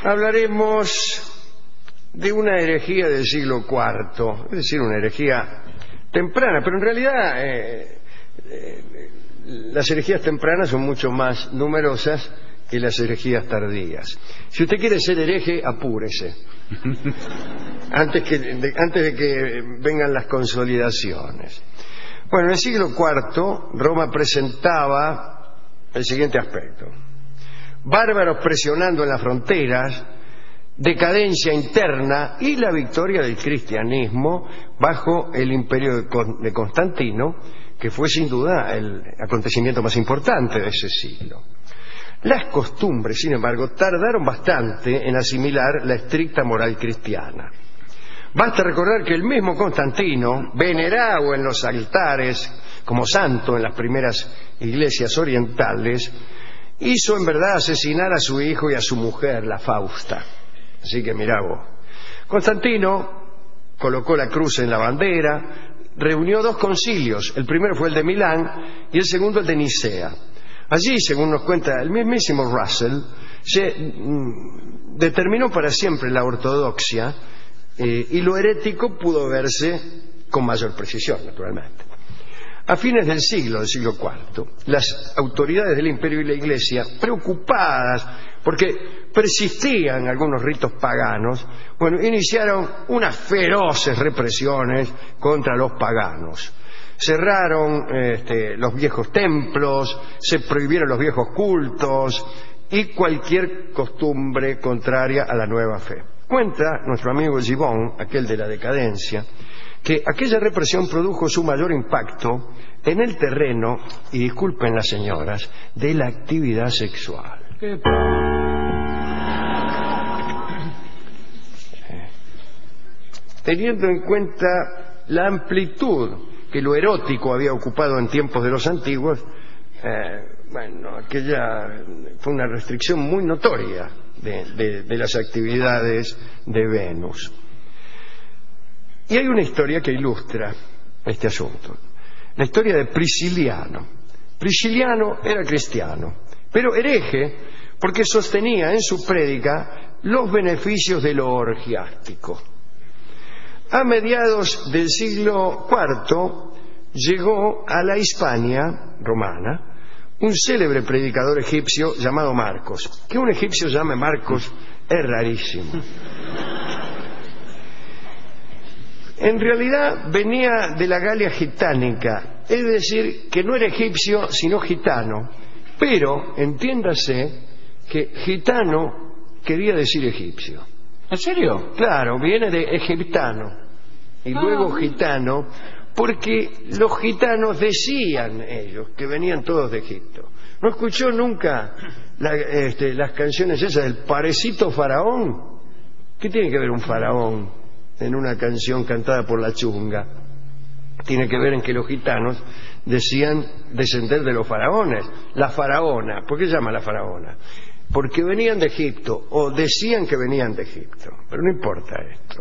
hablaremos de una herejía del siglo IV, es decir, una herejía temprana, pero en realidad las herejías tempranas son mucho más numerosas que las herejías tardías. Si usted quiere ser hereje, apúrese antes de que vengan las consolidaciones. Bueno, en el siglo IV Roma presentaba el siguiente aspecto: bárbaros presionando en las fronteras, decadencia interna y la victoria del cristianismo bajo el imperio de Constantino, que fue sin duda el acontecimiento más importante de ese siglo. Las costumbres, sin embargo, tardaron bastante en asimilar la estricta moral cristiana. Basta recordar que el mismo Constantino, venerado en los altares como santo en las primeras iglesias orientales, hizo en verdad asesinar a su hijo y a su mujer, la Fausta. Así que mirá vos. Constantino colocó la cruz en la bandera, reunió dos concilios. El primero fue el de Milán y el segundo el de Nicea. Allí, según nos cuenta el mismísimo Russell, se determinó para siempre la ortodoxia y lo herético pudo verse con mayor precisión, naturalmente. A fines del siglo IV, las autoridades del imperio y la iglesia, preocupadas porque persistían algunos ritos paganos, iniciaron unas feroces represiones contra los paganos. Cerraron los viejos templos, se prohibieron los viejos cultos y cualquier costumbre contraria a la nueva fe. Cuenta nuestro amigo Gibbon, aquel de la decadencia, que aquella represión produjo su mayor impacto en el terreno, y disculpen las señoras, de la actividad sexual. Teniendo en cuenta la amplitud que lo erótico había ocupado en tiempos de los antiguos, aquella fue una restricción muy notoria de las actividades de Venus. Y hay una historia que ilustra este asunto, la historia de Prisciliano. Prisciliano era cristiano, pero hereje porque sostenía en su prédica los beneficios de lo orgiástico. A mediados del siglo IV llegó a la Hispania romana un célebre predicador egipcio llamado Marcos. Que un egipcio llame Marcos es rarísimo. En realidad venía de la Galia gitánica, es decir, que no era egipcio sino gitano, pero entiéndase que gitano quería decir egipcio. ¿En serio? Claro, viene de egiptano y luego gitano, porque los gitanos decían ellos que venían todos de Egipto. ¿No escuchó nunca las canciones esas del Parecito Faraón? ¿Qué tiene que ver un faraón en una canción cantada por la chunga? Tiene que ver en que los gitanos decían descender de los faraones. La faraona, ¿por qué se llama la faraona? Porque venían de Egipto, o decían que venían de Egipto, pero no importa esto.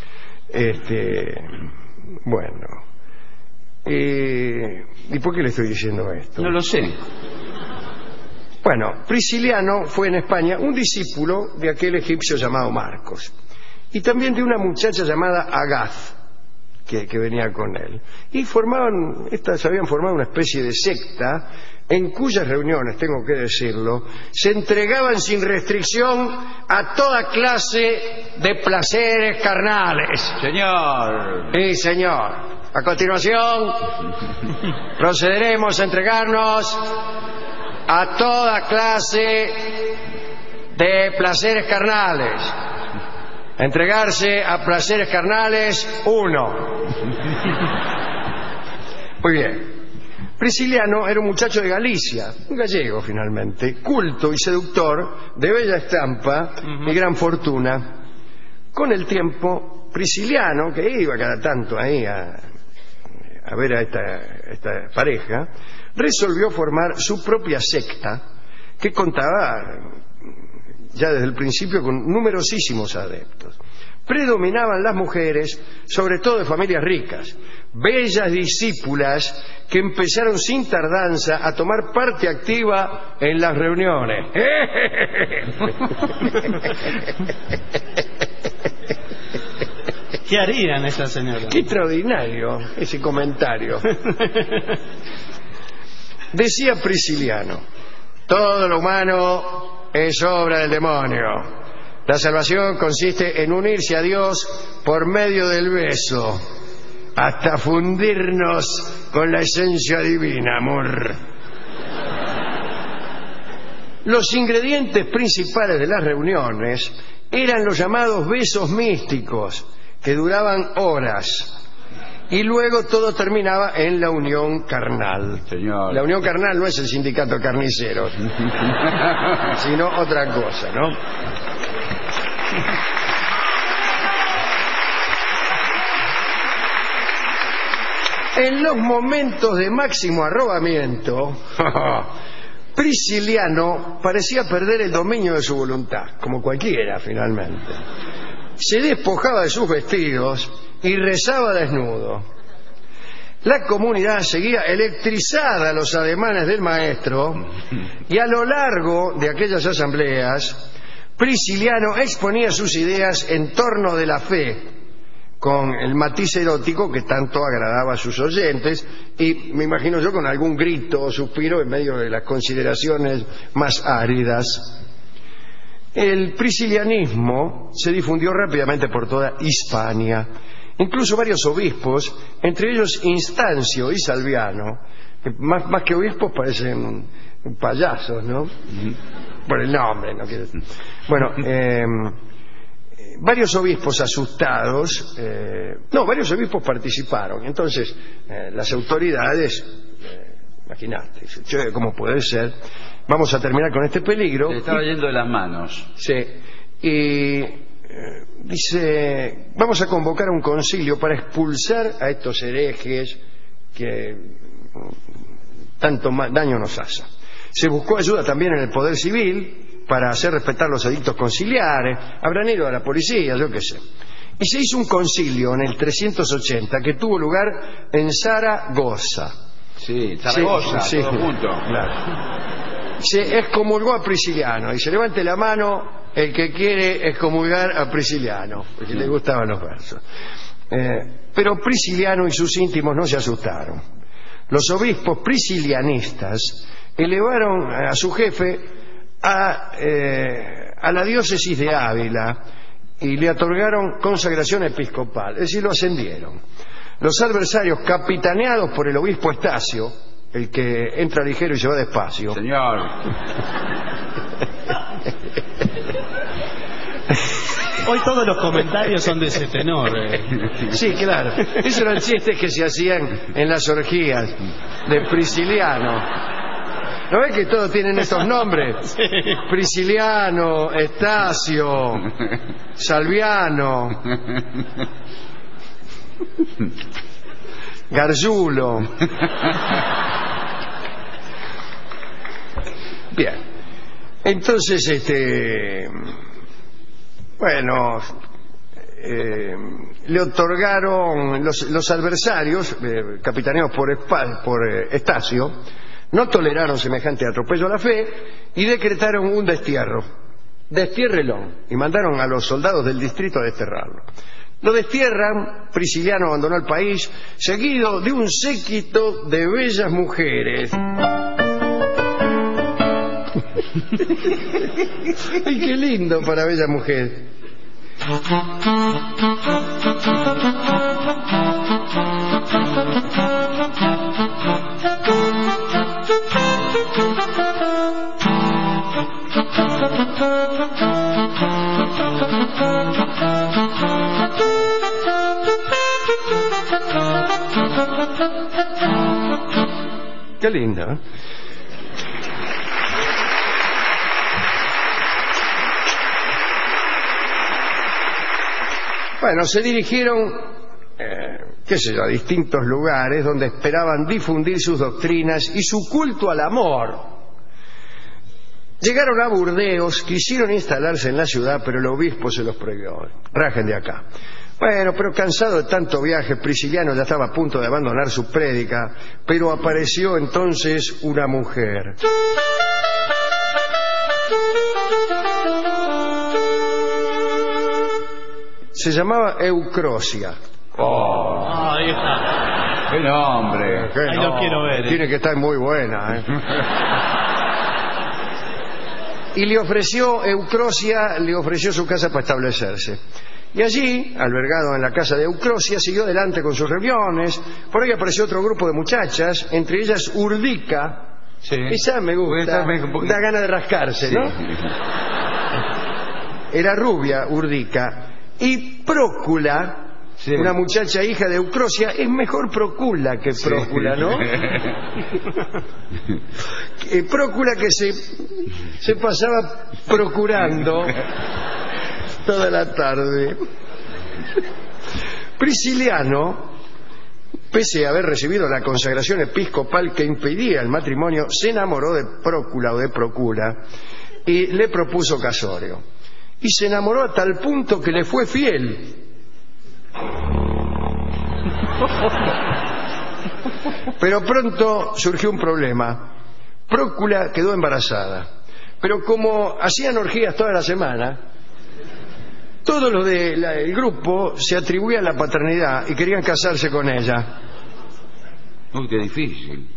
¿Y por qué le estoy diciendo esto? No lo sé. Bueno, Prisciliano fue en España un discípulo de aquel egipcio llamado Marcos, y también de una muchacha llamada Agaz, que venía con él. Y habían formado una especie de secta en cuyas reuniones, tengo que decirlo, se entregaban sin restricción a toda clase de placeres carnales. Señor. Sí, señor. A continuación, procederemos a entregarnos a toda clase de placeres carnales. Entregarse a placeres carnales 1. Muy bien. Prisciliano era un muchacho de Galicia, un gallego finalmente, culto y seductor, de bella estampa y gran fortuna. Con el tiempo, Prisciliano, que iba cada tanto ahí a ver a esta pareja, resolvió formar su propia secta, que contaba ya desde el principio con numerosísimos adeptos. Predominaban las mujeres, sobre todo de familias ricas, bellas discípulas que empezaron sin tardanza a tomar parte activa en las reuniones. ¿Qué harían esas señoras? Qué extraordinario ese comentario. Decía Prisciliano: todo lo humano es obra del demonio. La salvación consiste en unirse a Dios por medio del beso, hasta fundirnos con la esencia divina, amor. Los ingredientes principales de las reuniones eran los llamados besos místicos, que duraban horas, y luego todo terminaba en la unión carnal. Señor. La unión carnal no es el sindicato de carniceros, sino otra cosa, ¿no? En los momentos de máximo arrobamiento, Prisciliano parecía perder el dominio de su voluntad, como cualquiera finalmente. Se despojaba de sus vestidos y rezaba desnudo. La comunidad seguía electrizada a los ademanes del maestro, y a lo largo de aquellas asambleas, Prisciliano exponía sus ideas en torno de la fe, con el matiz erótico que tanto agradaba a sus oyentes, y me imagino yo con algún grito o suspiro en medio de las consideraciones más áridas. El priscilianismo se difundió rápidamente por toda Hispania. Incluso varios obispos, entre ellos Instancio y Salviano, que más que obispos parecen payasos, ¿no? Por el nombre, no quiero decir. Bueno, varios obispos asustados, varios obispos participaron. Entonces, las autoridades, imagínate, ¿cómo puede ser? Vamos a terminar con este peligro. Le estaba yendo de las manos. Sí, y dice, vamos a convocar un concilio para expulsar a estos herejes que tanto daño nos hacen. Se buscó ayuda también en el poder civil para hacer respetar los edictos conciliares. Habrán ido a la policía, yo qué sé. Y se hizo un concilio en el 380 que tuvo lugar en Zaragoza. Sí, Zaragoza, sí, todo junto. Claro. Se excomulgó a Prisciliano, y se levante la mano el que quiere excomulgar a Prisciliano, porque le gustaban los versos. Pero Prisciliano y sus íntimos no se asustaron. Los obispos priscilianistas elevaron a su jefe a la diócesis de Ávila y le otorgaron consagración episcopal, es decir, lo ascendieron. Los adversarios, capitaneados por el obispo Estacio, el que entra ligero y se va despacio. Señor. Hoy todos los comentarios son de ese tenor. Sí, claro. Esos eran chistes que se hacían en las orgías de Prisciliano. ¿No ves que todos tienen estos nombres? Sí. Prisciliano, Estacio, Salviano, Gargiulo. Bien. Entonces, le otorgaron los adversarios, capitaneados por Estacio, no toleraron semejante atropello a la fe y decretaron un destierro. Destiérrelo. Y mandaron a los soldados del distrito a desterrarlo. Lo destierran, Prisciliano abandonó el país, seguido de un séquito de bellas mujeres. ¡Ay, qué lindo para bella mujer! Qué lindo, ¿eh? Bueno, se dirigieron, a distintos lugares donde esperaban difundir sus doctrinas y su culto al amor. Llegaron a Burdeos, quisieron instalarse en la ciudad, pero el obispo se los prohibió. Rajen de acá. Bueno, pero cansado de tanto viaje, Prisciliano ya estaba a punto de abandonar su prédica, pero apareció entonces una mujer. Se llamaba Eucrosia. Oh, hija. ¡Qué nombre! Ahí lo quiero ver. Tiene que estar muy buena, Y Eucrosia le ofreció su casa para establecerse. Y allí, albergado en la casa de Eucrosia, siguió adelante con sus reuniones. Por ahí apareció otro grupo de muchachas, entre ellas Urdica. Sí. Esa me gusta, da ganas de rascarse, ¿no? Era rubia, Urdica. Y Prócula, sí, una muchacha hija de Eucrosia, es mejor Prócula que Prócula, sí, ¿no? Prócula que se pasaba procurando toda la tarde. Prisciliano, pese a haber recibido la consagración episcopal que impedía el matrimonio, se enamoró de Prócula o de Procura y le propuso casorio. Y se enamoró a tal punto que le fue fiel. Pero pronto surgió un problema. Prócula quedó embarazada. Pero como hacían orgías toda la semana, todos los del grupo se atribuían la paternidad y querían casarse con ella. Uy, qué difícil.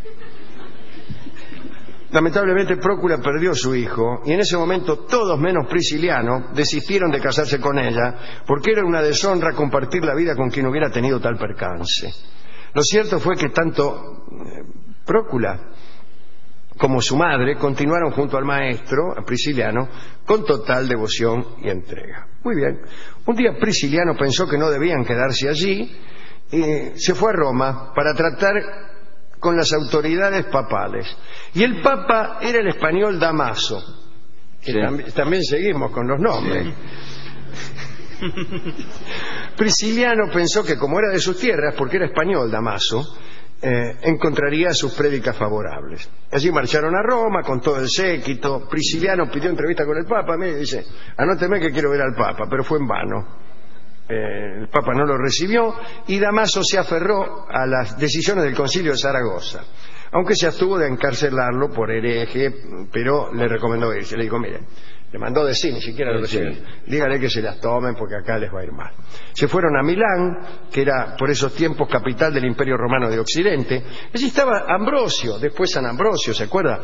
Lamentablemente Prócula perdió su hijo y en ese momento todos menos Prisciliano desistieron de casarse con ella porque era una deshonra compartir la vida con quien hubiera tenido tal percance. Lo cierto fue que tanto Prócula como su madre continuaron junto al maestro, a Prisciliano, con total devoción y entrega. Muy bien. Un día Prisciliano pensó que no debían quedarse allí y se fue a Roma para tratar con las autoridades papales. Y el papa era el español Damaso. Sí. También seguimos con los nombres. Sí. Prisciliano pensó que como era de sus tierras, porque era español Damaso, encontraría sus prédicas favorables. Allí marcharon a Roma con todo el séquito. Prisciliano pidió entrevista con el Papa. Me dice, anóteme que quiero ver al Papa, pero fue en vano. El Papa no lo recibió y Damaso se aferró a las decisiones del Concilio de Zaragoza, aunque se abstuvo de encarcelarlo por hereje, pero le recomendó irse. Le dijo, mire, le mandó decir, ni siquiera lo recibió, dígale que se las tomen porque acá les va a ir mal. Se fueron a Milán, que era por esos tiempos capital del Imperio Romano de Occidente. Allí estaba Ambrosio, después San Ambrosio, ¿se acuerda?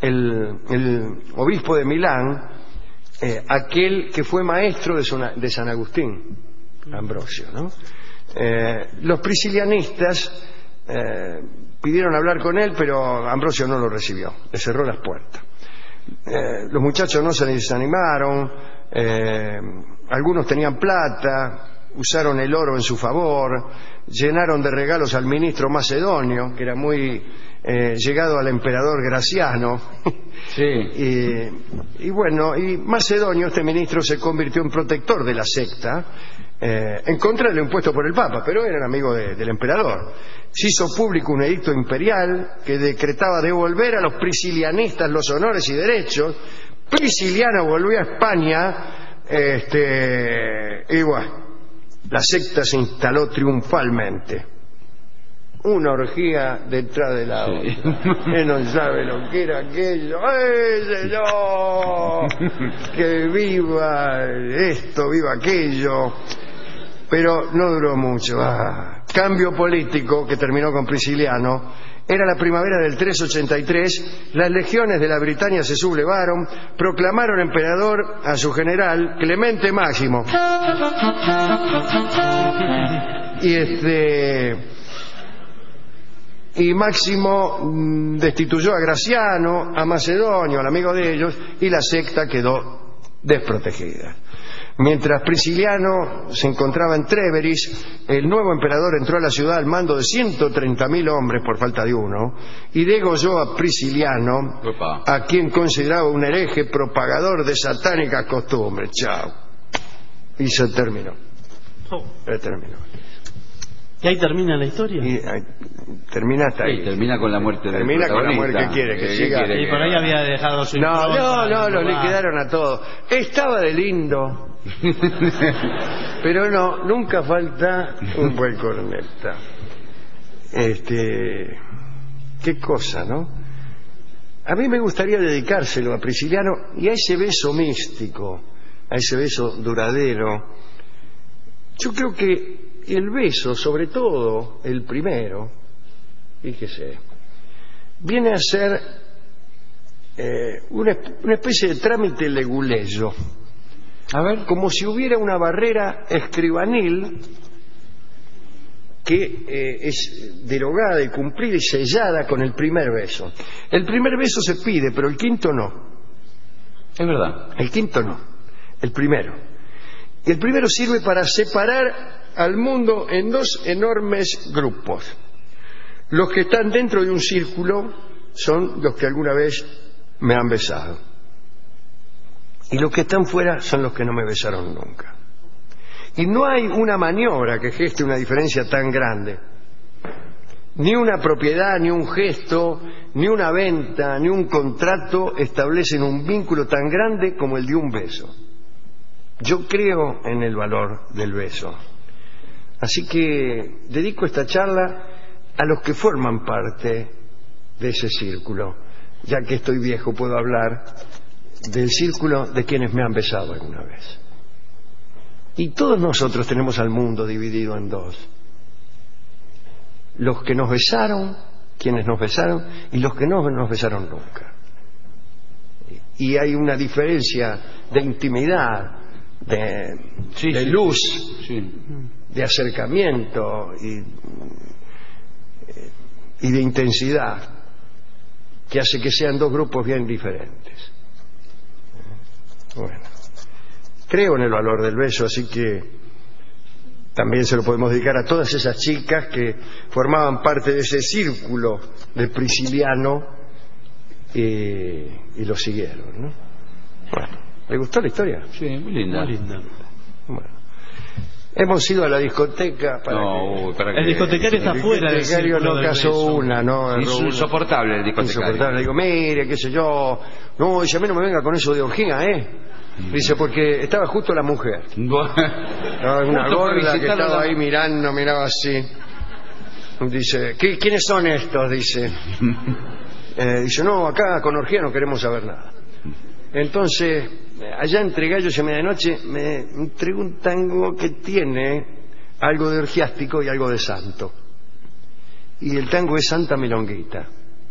El obispo de Milán, aquel que fue maestro de San Agustín. Ambrosio, ¿no? Los priscilianistas pidieron hablar con él, pero Ambrosio no lo recibió, le cerró las puertas. Los muchachos no se desanimaron, algunos tenían plata, usaron el oro en su favor, llenaron de regalos al ministro macedonio, que era muy llegado al emperador Graciano. Sí. Y bueno, y Macedonio, este ministro, se convirtió en protector de la secta, en contra de lo impuesto por el Papa, pero era amigo del emperador. Se hizo público un edicto imperial que decretaba devolver a los priscilianistas los honores y derechos. Prisciliano volvió a España, y bueno, la secta se instaló triunfalmente. Una orgía detrás de la otra. Él no sabe lo que era aquello. Señor! Que viva esto, viva aquello. Pero no duró mucho. Cambio político que terminó con Prisciliano. Era la primavera del 383. Las legiones de la Britania se sublevaron. Proclamaron emperador a su general Clemente Máximo. Y Máximo destituyó a Graciano, a Macedonio, al amigo de ellos, y la secta quedó desprotegida. Mientras Prisciliano se encontraba en Tréveris, el nuevo emperador entró a la ciudad al mando de 130.000 hombres por falta de uno y degolló a Prisciliano, a quien consideraba un hereje propagador de satánicas costumbres. Chao. Y se terminó. Se terminó. ¿Y ahí termina la historia? Y termina hasta ahí. Sí, termina con la muerte del Termina con la muerte que quiere, que siga. Y por ahí había dejado su No, los liquidaron a todos. Estaba de lindo. Pero no, nunca falta un buen corneta. Qué cosa, ¿no? A mí me gustaría dedicárselo a Prisciliano y a ese beso místico, a ese beso duradero. Yo creo que el beso, sobre todo el primero, fíjese, viene a ser una especie de trámite leguleyo. A ver, como si hubiera una barrera escribanil que es derogada y cumplida y sellada con el primer beso. El primer beso se pide, pero el quinto no. Es verdad. El quinto no, el primero. Y el primero sirve para separar al mundo en dos enormes grupos. Los que están dentro de un círculo son los que alguna vez me han besado. Y los que están fuera son los que no me besaron nunca. Y no hay una maniobra que geste una diferencia tan grande. Ni una propiedad, ni un gesto, ni una venta, ni un contrato establecen un vínculo tan grande como el de un beso. Yo creo en el valor del beso. Así que dedico esta charla a los que forman parte de ese círculo. Ya que estoy viejo, puedo hablar del círculo de quienes me han besado alguna vez. Y todos nosotros tenemos al mundo dividido en dos. Los que nos besaron, quienes nos besaron, y los que no nos besaron nunca. Y hay una diferencia de intimidad, de luz, de acercamiento y de intensidad, que hace que sean dos grupos bien diferentes. Bueno, creo en el valor del beso, así que también se lo podemos dedicar a todas esas chicas que formaban parte de ese círculo de Prisciliano y lo siguieron, ¿no? Bueno, ¿le gustó la historia? Sí, muy linda. Muy linda. Bueno, hemos ido a la discoteca para el discotecario está afuera. El discotecario no casó una, ¿no? Es insoportable el discotecario. Insoportable. Le digo, mire, qué sé yo. No, dice, a mí no me venga con eso de orgía, ¿eh? Dice, porque estaba justo la mujer. Estaba una gorda que estaba ahí mirando, miraba así. Dice, ¿quiénes son estos? Dice. Dice, no, acá con orgía no queremos saber nada. Entonces, allá entre gallos y medianoche me entregó un tango que tiene algo de orgiástico y algo de santo. Y el tango es Santa Milonguita.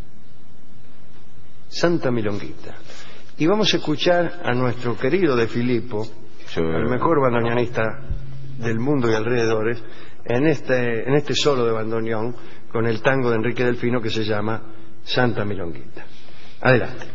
Santa Milonguita. Y vamos a escuchar a nuestro querido De Filippo, el mejor bandoneonista del mundo y alrededores, en este solo de bandoneón con el tango de Enrique Delfino que se llama Santa Milonguita. Adelante.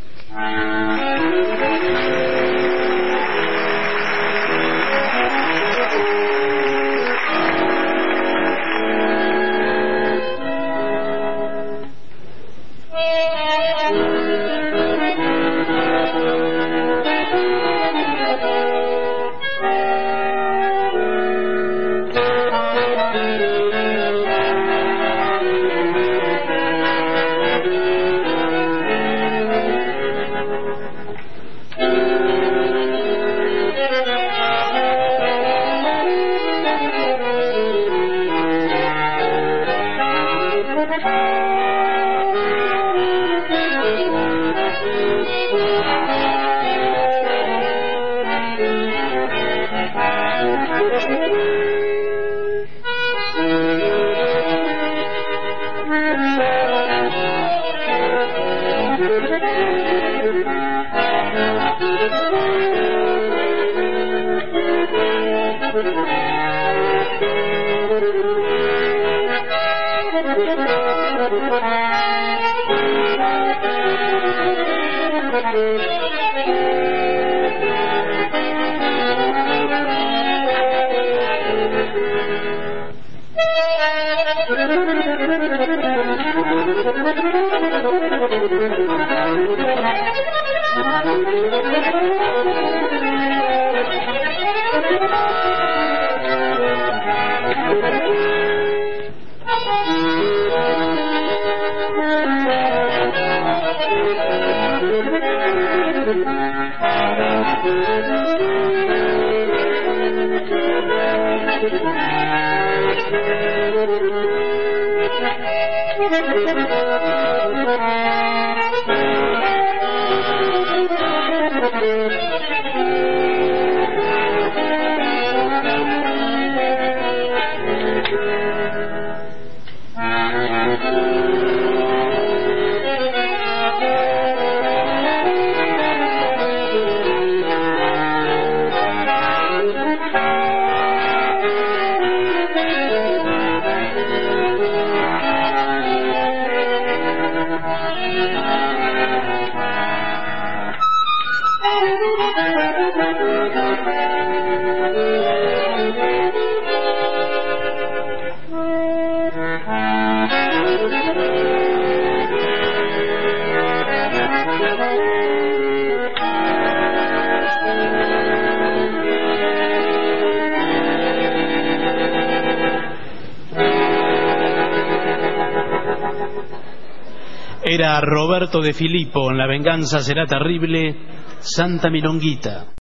Era Roberto de Filippo en La venganza será terrible, Santa Milonguita.